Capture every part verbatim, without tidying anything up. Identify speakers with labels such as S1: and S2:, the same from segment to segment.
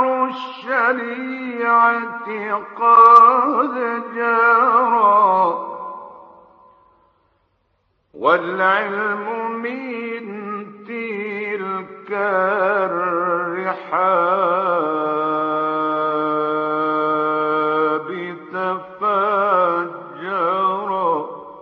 S1: مدار الشريعة قد جرى، والعلم من تلك الرحاب تفجرا.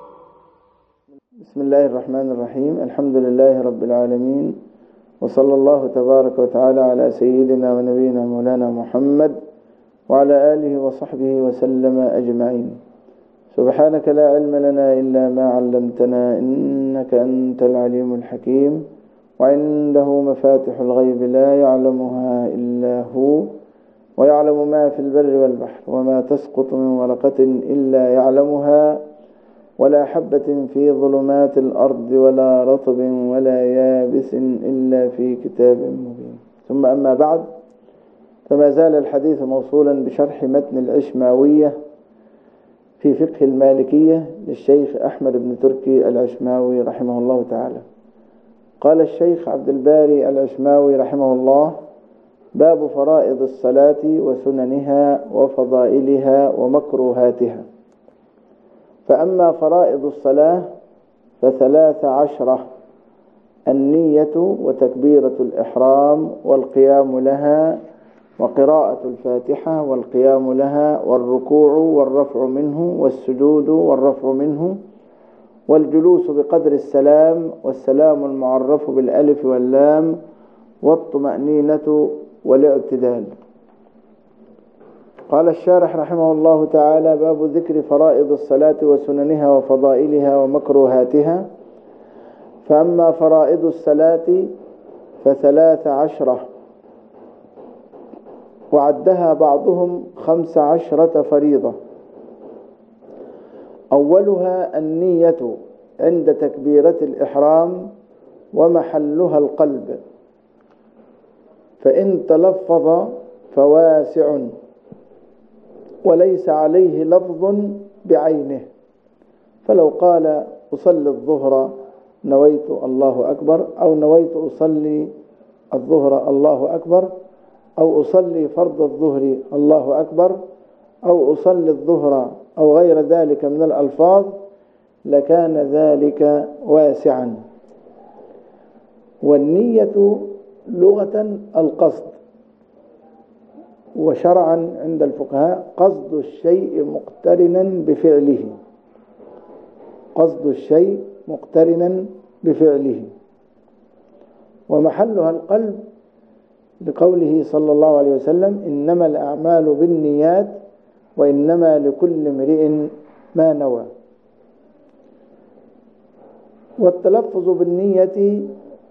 S2: بسم الله الرحمن الرحيم. الحمد لله رب العالمين، وصلى الله تبارك وتعالى على سيدنا ونبينا مولانا محمد وعلى آله وصحبه وسلم أجمعين. سبحانك لا علم لنا إلا ما علمتنا، إنك أنت العليم الحكيم. وعنده مفاتح الغيب لا يعلمها إلا هو، ويعلم ما في البر والبحر، وما تسقط من ورقة إلا يعلمها، ولا حبة في ظلمات الأرض ولا رطب ولا يابس إلا في كتاب مبين. ثم أما بعد، فما زال الحديث موصولا بشرح متن العشماوية في فقه المالكية للشيخ أحمد بن تركي العشماوي رحمه الله تعالى. قال الشيخ عبد الباري العشماوي رحمه الله: باب فرائض الصلاة وسننها وفضائلها ومكروهاتها. فأما فرائض الصلاة فثلاث عشرة: النية وتكبيرة الإحرام والقيام لها، وقراءة الفاتحة والقيام لها، والركوع والرفع منه، والسجود والرفع منه، والجلوس بقدر السلام، والسلام المعرف بالألف واللام، والطمأنينة والاعتدال. قال الشارح رحمه الله تعالى: باب ذكر فرائض الصلاة وسننها وفضائلها ومكروهاتها. فأما فرائض الصلاة فثلاث عشرة، وعدها بعضهم خمس عشرة فريضة. أولها النية عند تكبيرة الإحرام، ومحلها القلب، فإن تلفظ فواسع وليس عليه لفظ بعينه. فلو قال أصلي الظهر نويت الله أكبر، أو نويت أصلي الظهر الله أكبر، أو أصلي فرض الظهر الله أكبر، أو أصلي الظهر أو غير ذلك من الألفاظ، لكان ذلك واسعا. والنية لغة القصد، وشرعا عند الفقهاء قصد الشيء مقترنا بفعله، قصد الشيء مقترنا بفعله. ومحلها القلب لقوله صلى الله عليه وسلم: إنما الأعمال بالنيات وإنما لكل امرئ ما نوى. والتلفظ بالنية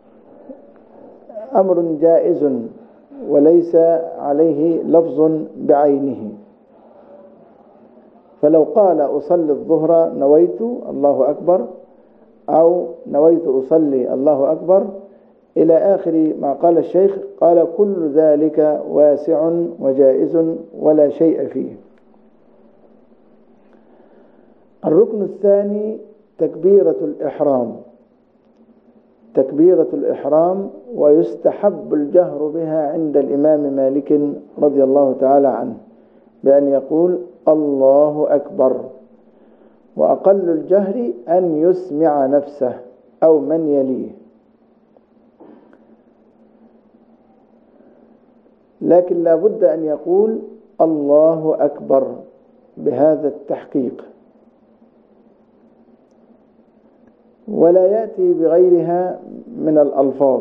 S2: أمر جائز وليس عليه لفظ بعينه. فلو قال أصلي الظهر نويت الله أكبر، أو نويت أصلي الله أكبر إلى آخر ما قال الشيخ، قال: كل ذلك واسع وجائز ولا شيء فيه. الركن الثاني تكبيرة الإحرام. تكبيرة الإحرام، ويستحب الجهر بها عند الإمام مالك رضي الله تعالى عنه بأن يقول: الله أكبر. وأقل الجهر أن يسمع نفسه أو من يليه. لكن لا بد أن يقول الله أكبر بهذا التحقيق، ولا يأتي بغيرها من الألفاظ.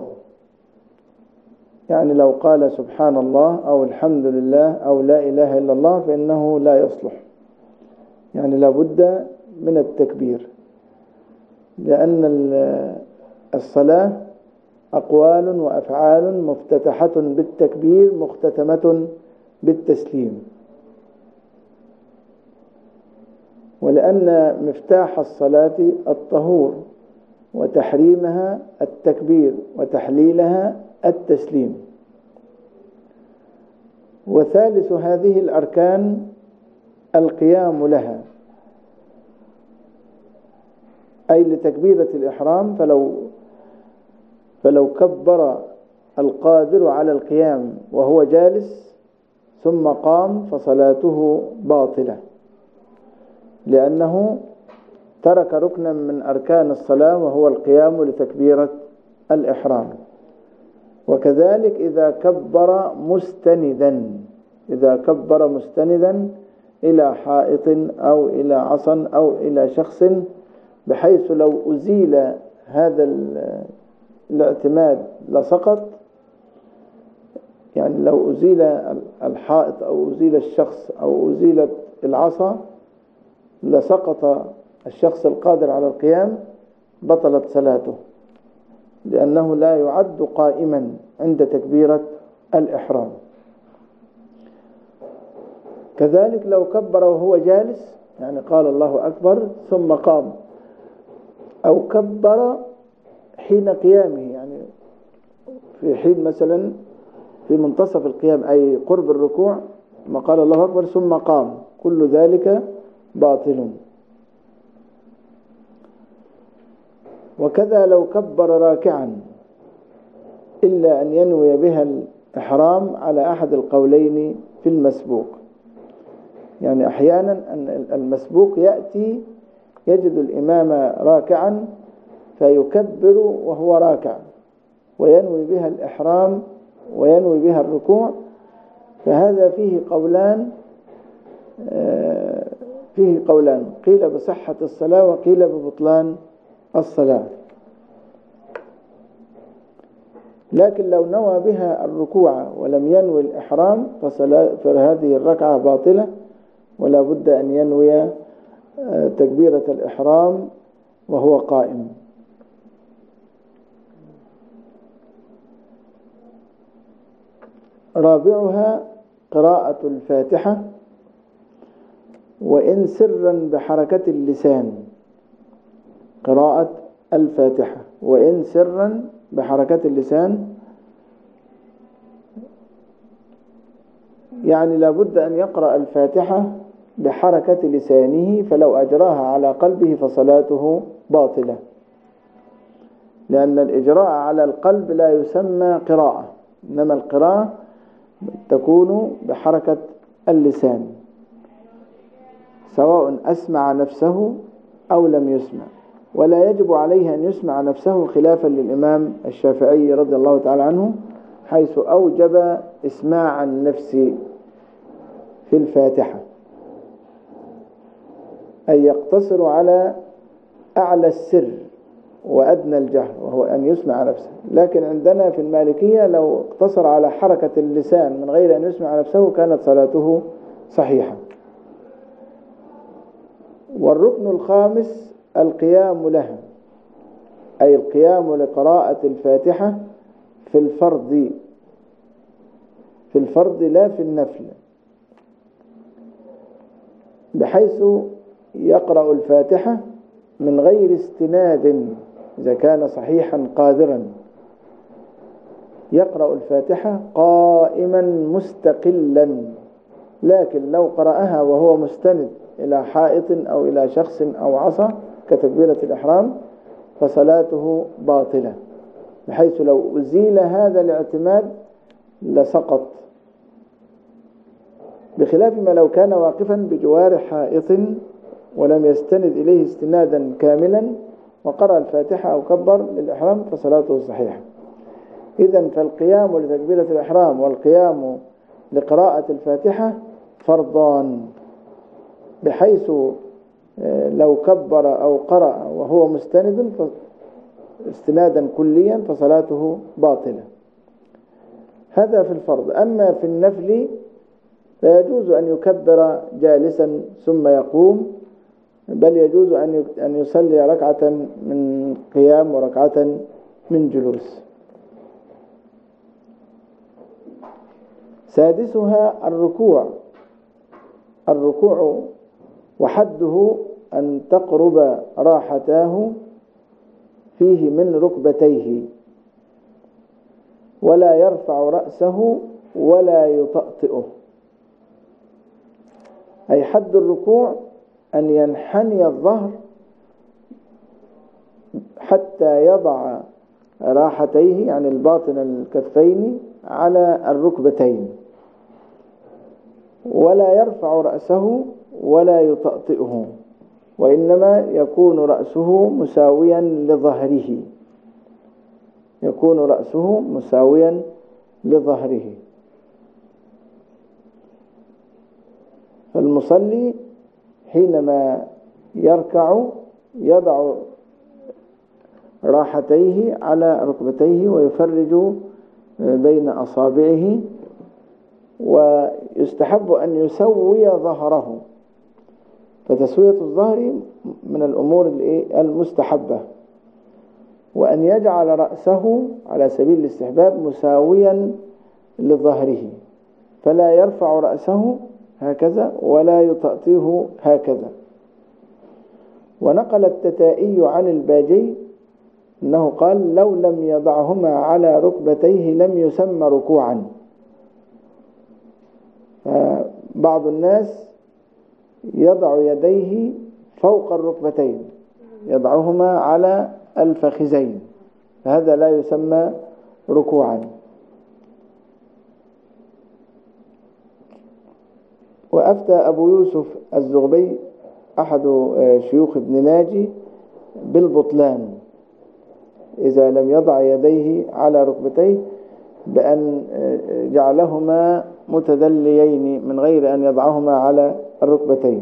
S2: يعني لو قال سبحان الله أو الحمد لله أو لا إله إلا الله فإنه لا يصلح. يعني لا بد من التكبير، لأن الصلاة أقوال وأفعال مفتتحة بالتكبير مختتمة بالتسليم. ولأن مفتاح الصلاة الطهور، وتحريمها التكبير، وتحليلها التسليم. وثالث هذه الأركان القيام لها، أي لتكبيرة الإحرام. فلو فلو كبر القادر على القيام وهو جالس ثم قام فصلاته باطلة، لأنه ترك ركنا من أركان الصلاة وهو القيام لتكبيرة الإحرام. وكذلك إذا كبر مستندا إذا كبر مستندا إلى حائط أو إلى عصا أو إلى شخص، بحيث لو أزيل هذا الاعتماد لسقط، يعني لو أزيل الحائط أو أزيل الشخص أو أزيلت العصا لسقط الشخص القادر على القيام، بطلت صلاته، لأنه لا يعد قائما عند تكبيرة الإحرام. كذلك لو كبر وهو جالس، يعني قال الله أكبر ثم قام، أو كبر حين قيامه، يعني في حين مثلا في منتصف القيام أي قرب الركوع، ما قال الله أكبر ثم قام، كل ذلك باطل. وكذا لو كبر راكعا إلا أن ينوي بها الإحرام على أحد القولين في المسبوق. يعني أحيانا المسبوق يأتي يجد الإمام راكعا فيكبر وهو راكع وينوي بها الإحرام وينوي بها الركوع، فهذا فيه قولان فيه قولان قيل بصحة الصلاة وقيل ببطلان الصلاة. لكن لو نوى بها الركوع ولم ينوي الإحرام فهذه الركعة باطلة، ولا بد أن ينوي تكبيرة الإحرام وهو قائم. رابعها قراءة الفاتحة، وإن سرا بحركة اللسان. قراءة الفاتحة وإن سرا بحركة اللسان، يعني لابد أن يقرأ الفاتحة بحركة لسانه، فلو أجراها على قلبه فصلاته باطلة، لأن الإجراء على القلب لا يسمى قراءة، إنما القراءة تكون بحركة اللسان، سواء أسمع نفسه أو لم يسمع. ولا يجب عليه أن يسمع نفسه، خلافا للإمام الشافعي رضي الله تعالى عنه، حيث أوجب إسماع النفس في الفاتحة، أي يقتصر على أعلى السر وأدنى الجهر، وهو أن يسمع نفسه. لكن عندنا في المالكية لو اقتصر على حركة اللسان من غير أن يسمع نفسه كانت صلاته صحيحة. والركن الخامس القيام لها، أي القيام لقراءة الفاتحة في الفرض في الفرض لا في النفل، بحيث يقرأ الفاتحة من غير استناد إذا كان صحيحا قادرا، يقرأ الفاتحة قائما مستقلا. لكن لو قرأها وهو مستند إلى حائط أو إلى شخص أو عصا كتكبيرة الإحرام فصلاته باطلة، بحيث لو أزيل هذا الاعتماد لسقط، بخلاف ما لو كان واقفا بجوار حائط ولم يستند إليه استنادا كاملا وقرأ الفاتحة أو كبر للإحرام فصلاته صحيحة. إذن فالقيام لتكبيرة الإحرام والقيام لقراءة الفاتحة فرضان، بحيث لو كبر أو قرأ وهو مستند استنادا كليا فصلاته باطلة. هذا في الفرض. أما في النفل فيجوز أن يكبر جالسا ثم يقوم، بل يجوز أن يصلي ركعة من قيام وركعة من جلوس. سادسها الركوع. الركوع وحده أن تقرب راحتاه فيه من ركبتيه، ولا يرفع رأسه ولا يطأطئه، أي حد الركوع أن ينحني الظهر حتى يضع راحتيه، يعني الباطن الكفين، على الركبتين، ولا يرفع رأسه ولا يطأطئه، وإنما يكون رأسه مساويا لظهره، يكون رأسه مساويا لظهره. فالمصلي حينما يركع يضع راحتيه على ركبتيه ويفرج بين أصابعه، ويستحب أن يسوي ظهره، فتسوية الظهر من الأمور المستحبة، وأن يجعل رأسه على سبيل الاستحباب مساويا لظهره، فلا يرفع رأسه هكذا ولا يطأطيه هكذا. ونقل التتائي عن الباجي أنه قال: لو لم يضعهما على ركبتيه لم يسمى ركوعا. بعض الناس يضع يديه فوق الركبتين، يضعهما على الفخذين، فهذا لا يسمى ركوعا. وأفتى أبو يوسف الزغبي أحد شيوخ ابن ناجي بالبطلان إذا لم يضع يديه على ركبتيه، بأن جعلهما متدليين من غير أن يضعهما على الركبتين.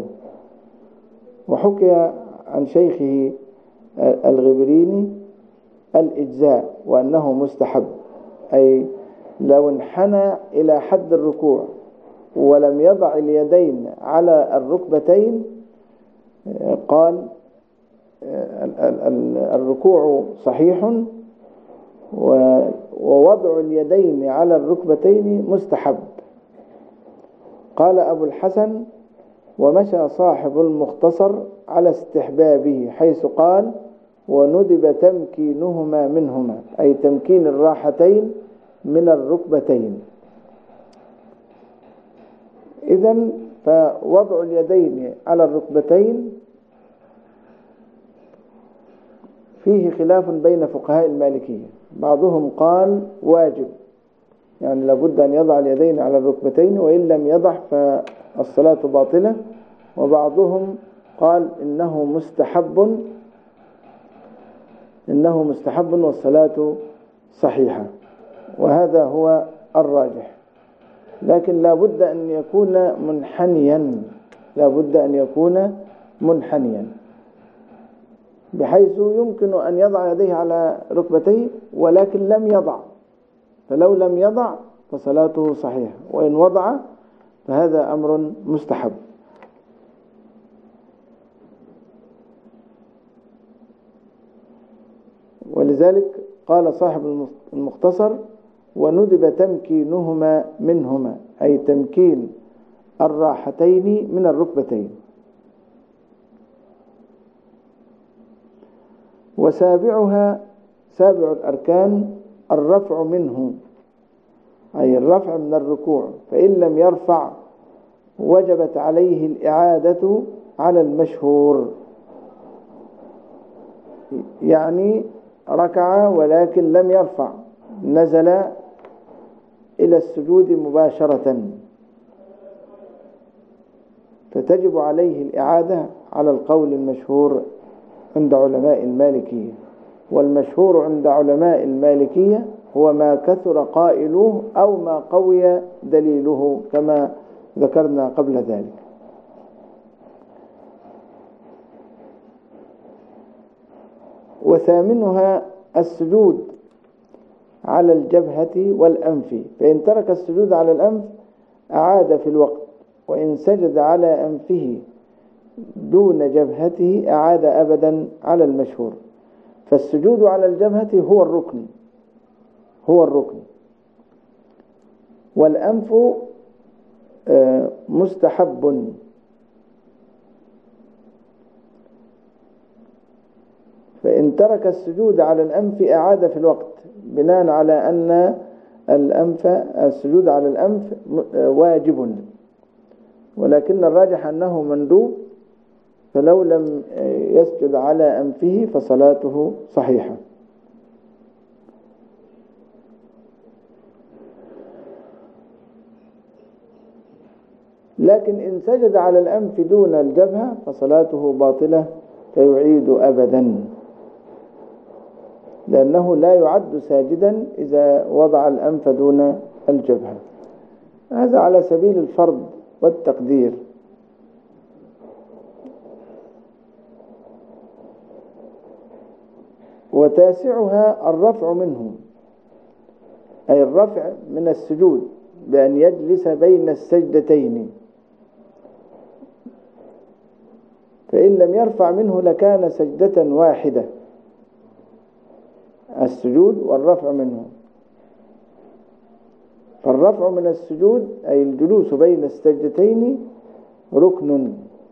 S2: وحكي عن شيخه الغبريني الإجزاء، وأنه مستحب، أي لو انحنى إلى حد الركوع ولم يضع اليدين على الركبتين قال الركوع صحيح، ووضع اليدين على الركبتين مستحب. قال أبو الحسن: ومشى صاحب المختصر على استحبابه، حيث قال: وندب تمكينهما منهما، أي تمكين الراحتين من الركبتين. إذن فوضع اليدين على الركبتين فيه خلاف بين فقهاء المالكية، بعضهم قال واجب، يعني لابد أن يضع اليدين على الركبتين، وإن لم يضع فالصلاة باطلة. وبعضهم قال إنه مستحب، إنه مستحب والصلاة صحيحة، وهذا هو الراجح. لكن لابد أن يكون منحنيا، لابد أن يكون منحنيا بحيث يمكن أن يضع يديه على ركبتيه ولكن لم يضع، فلو لم يضع فصلاته صحيحة، وإن وضع فهذا أمر مستحب. ولذلك قال صاحب المختصر: وندب تمكينهما منهما، أي تمكين الراحتين من الركبتين. وسابعها، سابع الأركان الرفع منه، أي الرفع من الركوع، فإن لم يرفع وجبت عليه الإعادة على المشهور، يعني ركع ولكن لم يرفع، نزل إلى السجود مباشرة، فتجب عليه الإعادة على القول المشهور عند علماء المالكية. والمشهور عند علماء المالكية هو ما كثر قائلوه أو ما قوي دليله، كما ذكرنا قبل ذلك. وثامنها السجود على الجبهة والأنف، فإن ترك السجود على الأنف أعاد في الوقت، وإن سجد على أنفه دون جبهته أعاد أبدا على المشهور. فالسجود على الجبهة هو الركن، هو الركن، والأنف مستحب. فإن ترك السجود على الأنف أعاد في الوقت، بناء على أن الأنف السجود على الأنف واجب، ولكن الراجح أنه مندوب، فلو لم يسجد على أنفه فصلاته صحيحة. لكن إن سجد على الأنف دون الجبهة فصلاته باطلة فيعيد أبدا، لأنه لا يعد ساجدا إذا وضع الأنف دون الجبهة. هذا على سبيل الفرض والتقدير. وتاسعها الرفع منه، أي الرفع من السجود بأن يجلس بين السجدتين، فإن لم يرفع منه لكان سجدة واحدة، السجود والرفع منه. فالرفع من السجود أي الجلوس بين السجدتين ركن،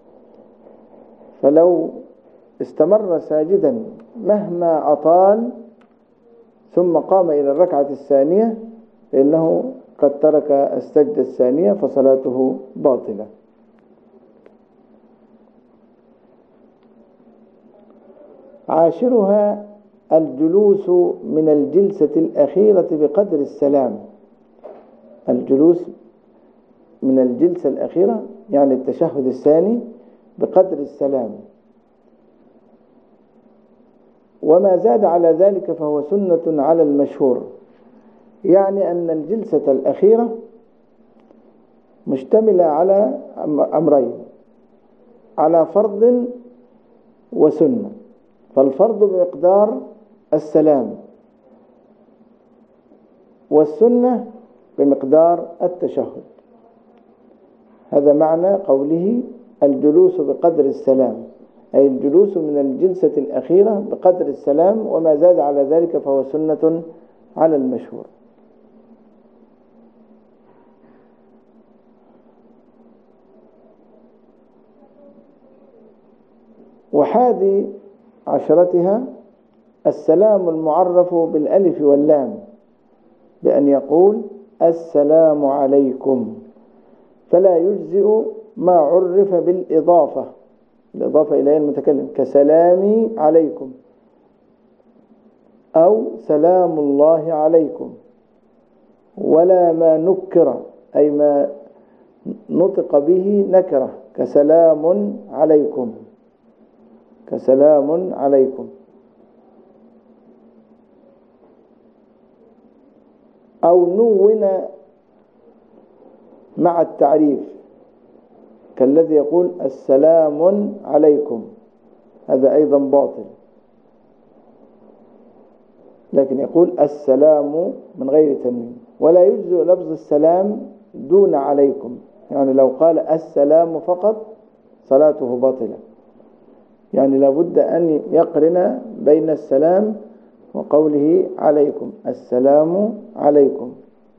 S2: فلو استمر ساجدا مهما أطال ثم قام إلى الركعة الثانية فإنه قد ترك السجدة الثانية فصلاته باطلة. عاشرها الجلوس من الجلسة الأخيرة بقدر السلام. الجلوس من الجلسة الأخيرة يعني التشهد الثاني بقدر السلام، وما زاد على ذلك فهو سنة على المشهور، يعني أن الجلسة الأخيرة مشتملة على أمرين، على فرض وسنة. فالفرض بمقدار السلام، والسنة بمقدار التشهد. هذا معنى قوله الجلوس بقدر السلام، أي الجلوس من الجلسة الأخيرة بقدر السلام، وما زاد على ذلك فهو سنة على المشهور. وحادي عشرتها السلام المعرف بالألف واللام، بأن يقول السلام عليكم، فلا يجزئ ما عرف بالإضافة، الإضافة إلى المتكلم كسلامي عليكم أو سلام الله عليكم، ولا ما نكر أي ما نطق به نكرة كسلام عليكم، كسلام عليكم. أو نون مع التعريف كالذي يقول السلام عليكم، هذا أيضا باطل، لكن يقول السلام من غير تنوين. ولا يجزئ لفظ السلام دون عليكم، يعني لو قال السلام فقط صلاته باطلة، يعني لابد أن يقرن بين السلام وقوله عليكم، السلام عليكم.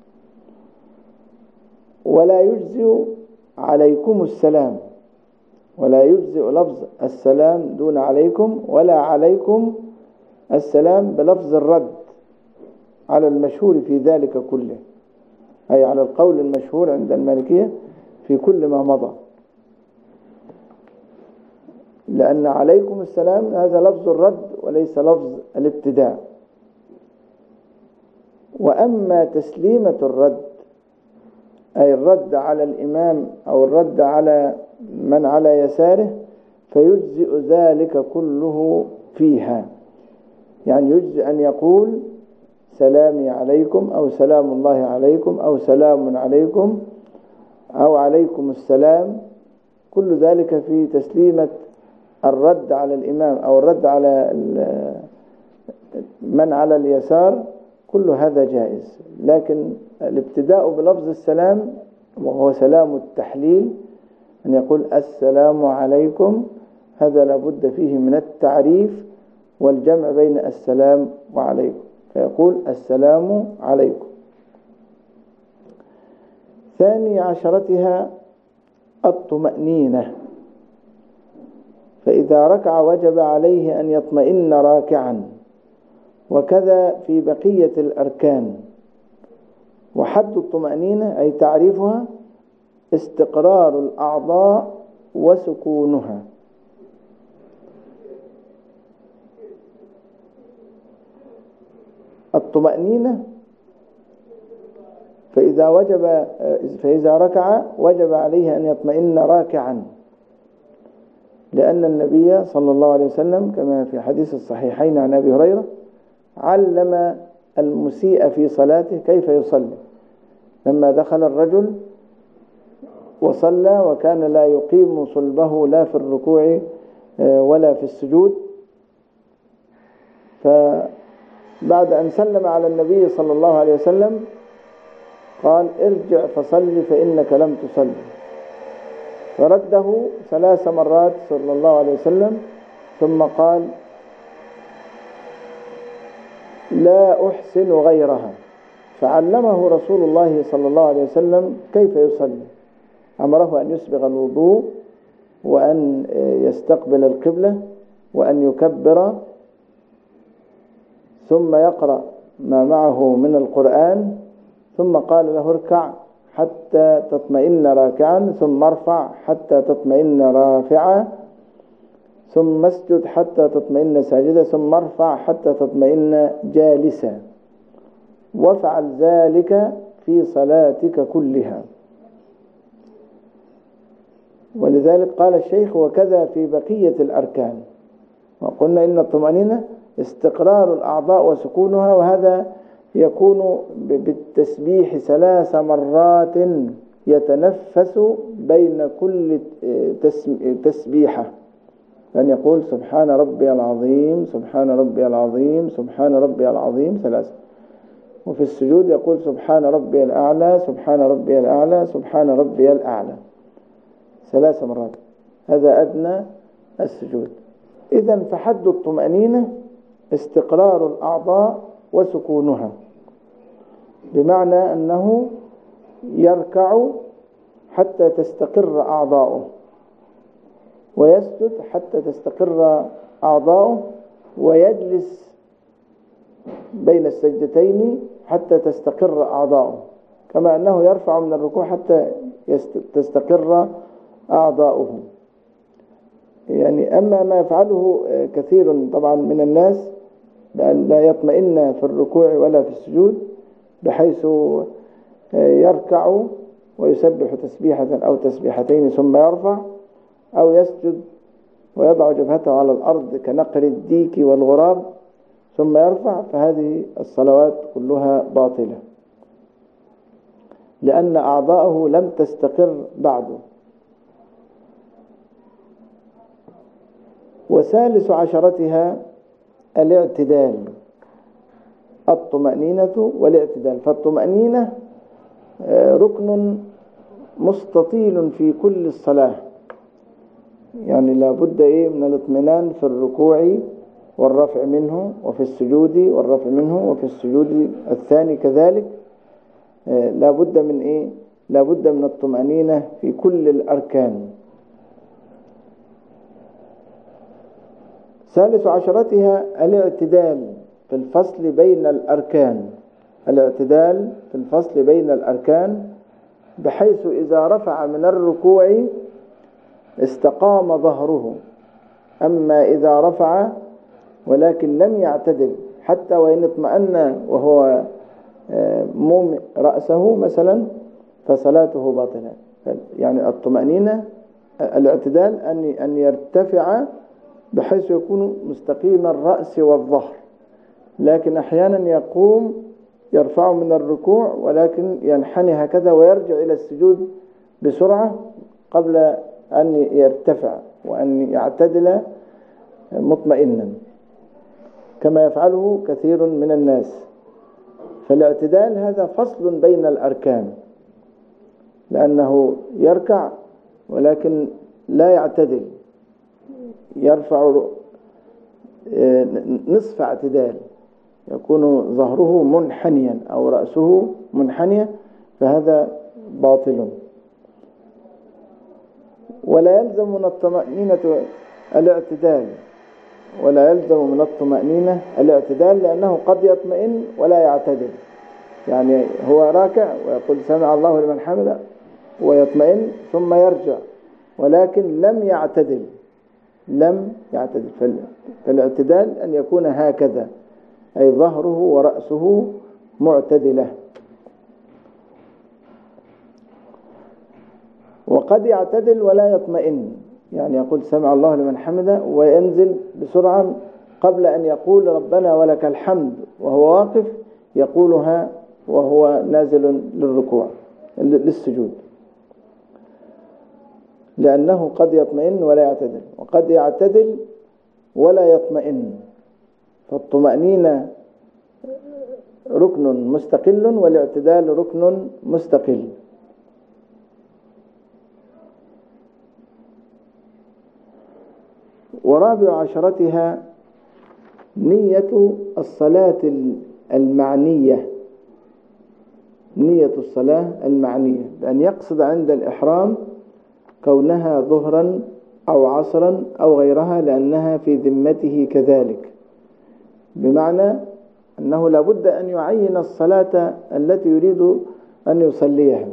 S2: ولا يجزئ عليكم السلام، ولا يجزئ لفظ السلام دون عليكم، ولا عليكم السلام بلفظ الرد على المشهور في ذلك كله، أي على القول المشهور عند المالكية في كل ما مضى، لأن عليكم السلام هذا لفظ الرد وليس لفظ الابتداء. وأما تسليمة الرد أي الرد على الإمام أو الرد على من على يساره فيجزئ ذلك كله فيها، يعني يجزئ أن يقول سلامي عليكم أو سلام الله عليكم أو سلام عليكم أو عليكم السلام، كل ذلك في تسليمة الرد على الإمام أو الرد على من على اليسار، كل هذا جائز. لكن الابتداء بلفظ السلام وهو سلام التحليل، أن يقول السلام عليكم، هذا لابد فيه من التعريف والجمع بين السلام وعليكم، فيقول السلام عليكم. ثاني عشرتها الطمأنينة، فإذا ركع وجب عليه أن يطمئن راكعا، وكذا في بقية الأركان. وحد الطمأنينة أي تعريفها استقرار الأعضاء وسكونها. الطمأنينة فإذا وجب فإذا ركع وجب عليه أن يطمئن راكعا، لأن النبي صلى الله عليه وسلم كما في حديث الصحيحين عن أبي هريرة علم المسيء في صلاته كيف يصلي. لما دخل الرجل وصلى وكان لا يقيم صلبه لا في الركوع ولا في السجود، فبعد أن سلم على النبي صلى الله عليه وسلم قال ارجع فصل فإنك لم تصل، فرده ثلاث مرات صلى الله عليه وسلم، ثم قال لا أحسن غيرها، فعلمه رسول الله صلى الله عليه وسلم كيف يصلي. أمره أن يسبغ الوضوء وأن يستقبل القبلة وأن يكبر، ثم يقرأ ما معه من القرآن، ثم قال له اركع حتى تطمئن راكعا، ثم ارفع حتى تطمئن رافعا، ثم اسجد حتى تطمئن ساجدا، ثم ارفع حتى تطمئن جالسا، وافعل ذلك في صلاتك كلها. ولذلك قال الشيخ وكذا في بقية الأركان. وقلنا إن الطمأنينة استقرار الأعضاء وسكونها، وهذا يكون بالتسبيح ثلاث مرات يتنفس بين كل تسبيحة، أن يقول سبحان ربي العظيم سبحان ربي العظيم سبحان ربي العظيم ثلاثة. وفي السجود يقول سبحان ربي الأعلى سبحان ربي الأعلى سبحان ربي الأعلى ثلاث مرات، هذا أدنى السجود. إذن فحد الطمأنينة استقرار الأعضاء وسكونها، بمعنى أنه يركع حتى تستقر أعضاؤه، ويسجد حتى تستقر أعضاؤه، ويجلس بين السجدتين حتى تستقر أعضاؤه، كما أنه يرفع من الركوع حتى تستقر أعضاؤه. يعني أما ما يفعله كثير طبعا من الناس بأن لا يطمئن في الركوع ولا في السجود، بحيث يركع ويسبح تسبيحة أو تسبيحتين ثم يرفع، أو يسجد ويضع جبهته على الأرض كنقر الديك والغراب ثم يرفع، فهذه الصلوات كلها باطلة، لأن أعضاءه لم تستقر بعد. وثالث عشرتها الاعتدال، الطمأنينة والاعتدال. فالطمأنينة ركن مستطيل في كل الصلاة، يعني لابد إيه من الاطمئنان في الركوع والرفع منه، وفي السجود والرفع منه، وفي السجود الثاني كذلك لابد من إيه لابد من الطمأنينة في كل الأركان. ثالث عشرتها الاعتدال في الفصل بين الأركان، الاعتدال في الفصل بين الأركان، بحيث إذا رفع من الركوع استقام ظهره، أما إذا رفع ولكن لم يعتدل حتى وإن اطمأن وهو موم رأسه مثلا فصلاته باطلة. يعني الطمأنينة الاعتدال أن أن يرتفع بحيث يكون مستقيم الرأس والظهر، لكن أحيانا يقوم يرفع من الركوع ولكن ينحني هكذا ويرجع إلى السجود بسرعة قبل أن يرتفع، وأن يعتدل مطمئنا كما يفعله كثير من الناس. فالاعتدال هذا فصل بين الأركان، لأنه يركع ولكن لا يعتدل، يرفع نصف اعتدال، يكون ظهره منحنيا أو رأسه منحنيا، فهذا باطل. ولا يلزم من الطمأنينة الاعتدال ولا يلزم من الطمأنينة الاعتدال لأنه قد يطمئن ولا يعتدل، يعني هو راكع ويقول سمع الله لمن حمده ويطمئن ثم يرجع، ولكن لم يعتدل لم يعتدل فالاعتدال أن يكون هكذا، أي ظهره ورأسه معتدلة. وقد يعتدل ولا يطمئن، يعني يقول سمع الله لمن حمده وينزل بسرعة قبل أن يقول ربنا ولك الحمد وهو واقف، يقولها وهو نازل للركوع للسجود، لأنه قد يطمئن ولا يعتدل، وقد يعتدل ولا يطمئن، فالطمأنينة ركن مستقل والاعتدال ركن مستقل. ورابع عشرتها نية الصلاة المعنية، نية الصلاة المعنية بأن يقصد عند الإحرام كونها ظهرا أو عصرا أو غيرها لأنها في ذمته كذلك، بمعنى أنه لابد أن يعين الصلاة التي يريد أن يصليها،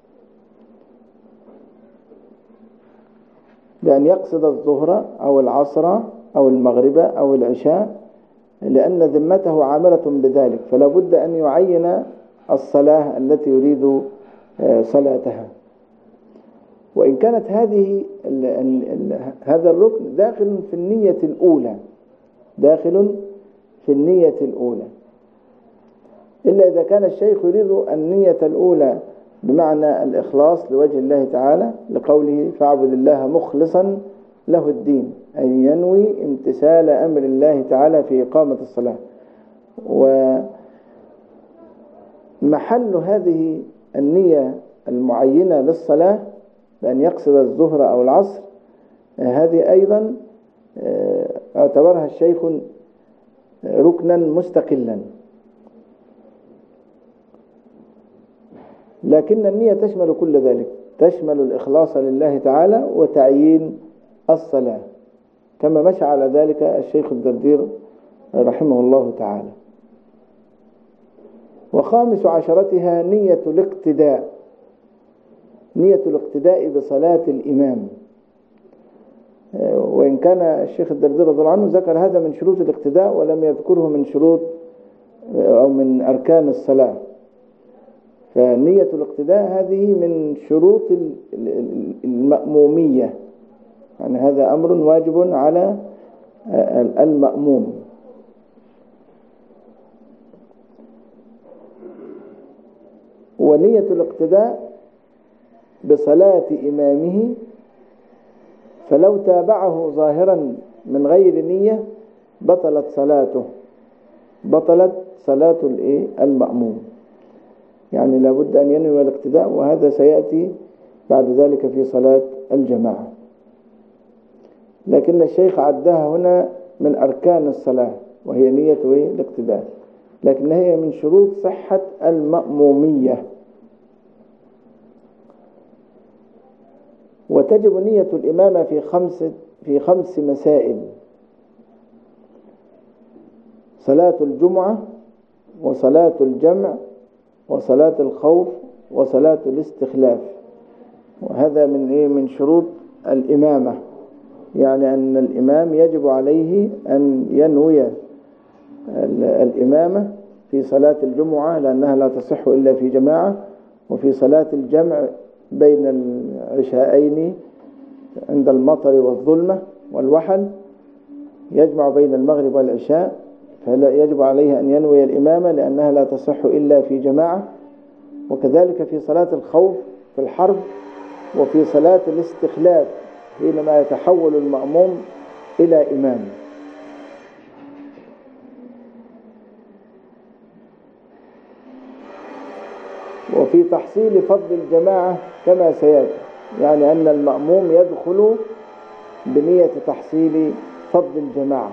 S2: بأن يقصد الظهر أو العصر أو المغرب أو العشاء لأن ذمته عاملة بذلك، فلا بد أن يعين الصلاة التي يريد صلاتها. وإن كانت هذه ال ال ال هذا الركن داخل في النية الأولى، داخل في النية الأولى، إلا إذا كان الشيخ يريد النية الأولى بمعنى الإخلاص لوجه الله تعالى، لقوله فاعبد الله مخلصا له الدين، أن ينوي امتثال أمر الله تعالى في إقامة الصلاة. ومحل هذه النية المعينة للصلاة بأن يقصد الظهر أو العصر، هذه أيضا اعتبرها الشيخ ركنا مستقلا، لكن النية تشمل كل ذلك، تشمل الإخلاص لله تعالى وتعيين الصلاة، كما مشى على ذلك الشيخ الدردير رحمه الله تعالى. وخامس عشرتها نية الاقتداء، نية الاقتداء بصلاة الإمام، وإن كان الشيخ الدردير رضي الله عنه ذكر هذا من شروط الاقتداء ولم يذكره من شروط أو من أركان الصلاة، فنية الاقتداء هذه من شروط المأمومية، يعني هذا أمر واجب على المأموم. ونية الاقتداء بصلاة إمامه، فلو تابعه ظاهرا من غير نية بطلت صلاته، بطلت صلاة المأموم، يعني لابد أن ينوي الاقتداء، وهذا سيأتي بعد ذلك في صلاة الجماعة، لكن الشيخ عدها هنا من أركان الصلاة وهي نية الاقتداء، لكن هي من شروط صحة المأمومية. وتجب نية الإمامة في خمس في خمس مسائل: صلاة الجمعة، وصلاة الجمع، وصلاة الخوف، وصلاة الاستخلاف، وهذا من إيه؟ من شروط الإمامة، يعني أن الإمام يجب عليه أن ينوي الإمامة في صلاة الجمعة لأنها لا تصح إلا في جماعة، وفي صلاة الجمع بين العشاءين عند المطر والظلمة والوحل، يجمع بين المغرب والعشاء، فلا يجب عليه أن ينوي الإمامة لأنها لا تصح إلا في جماعة. وكذلك في صلاة الخوف في الحرب، وفي صلاة الاستخلاف حينما يتحول المأموم إلى إمام. وفي تحصيل فضل الجماعة كما سيأتي، يعني أن المأموم يدخل بنية تحصيل فضل الجماعة،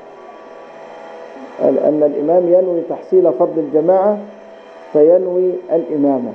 S2: أن الإمام ينوي تحصيل فضل الجماعة فينوي الإمامة.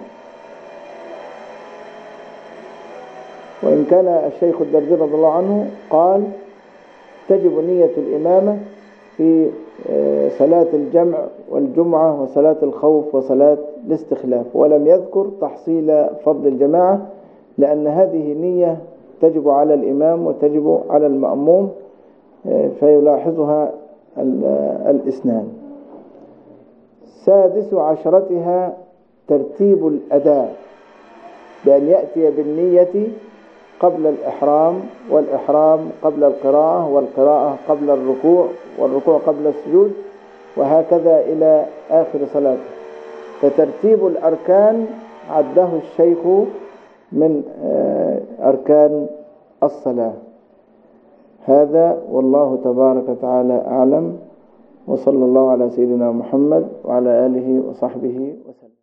S2: وإن كان الشيخ الدردير رضي الله عنه قال تجب نية الإمامة في صلاة الجمع والجمعة وصلاة الخوف وصلاة الاستخلاف، ولم يذكر تحصيل فضل الجماعة لأن هذه نية تجب على الإمام وتجب على المأموم، فيلاحظها الاثنان. سادس عشرتها ترتيب الأداء، بأن يأتي بالنية قبل الإحرام، والإحرام قبل القراءة، والقراءة قبل الركوع، والركوع قبل السجود، وهكذا إلى آخر صلاته. فترتيب الأركان عده الشيخ من أركان الصلاة. هذا والله تبارك وتعالى أعلم، وصلى الله على سيدنا محمد وعلى آله وصحبه وسلم.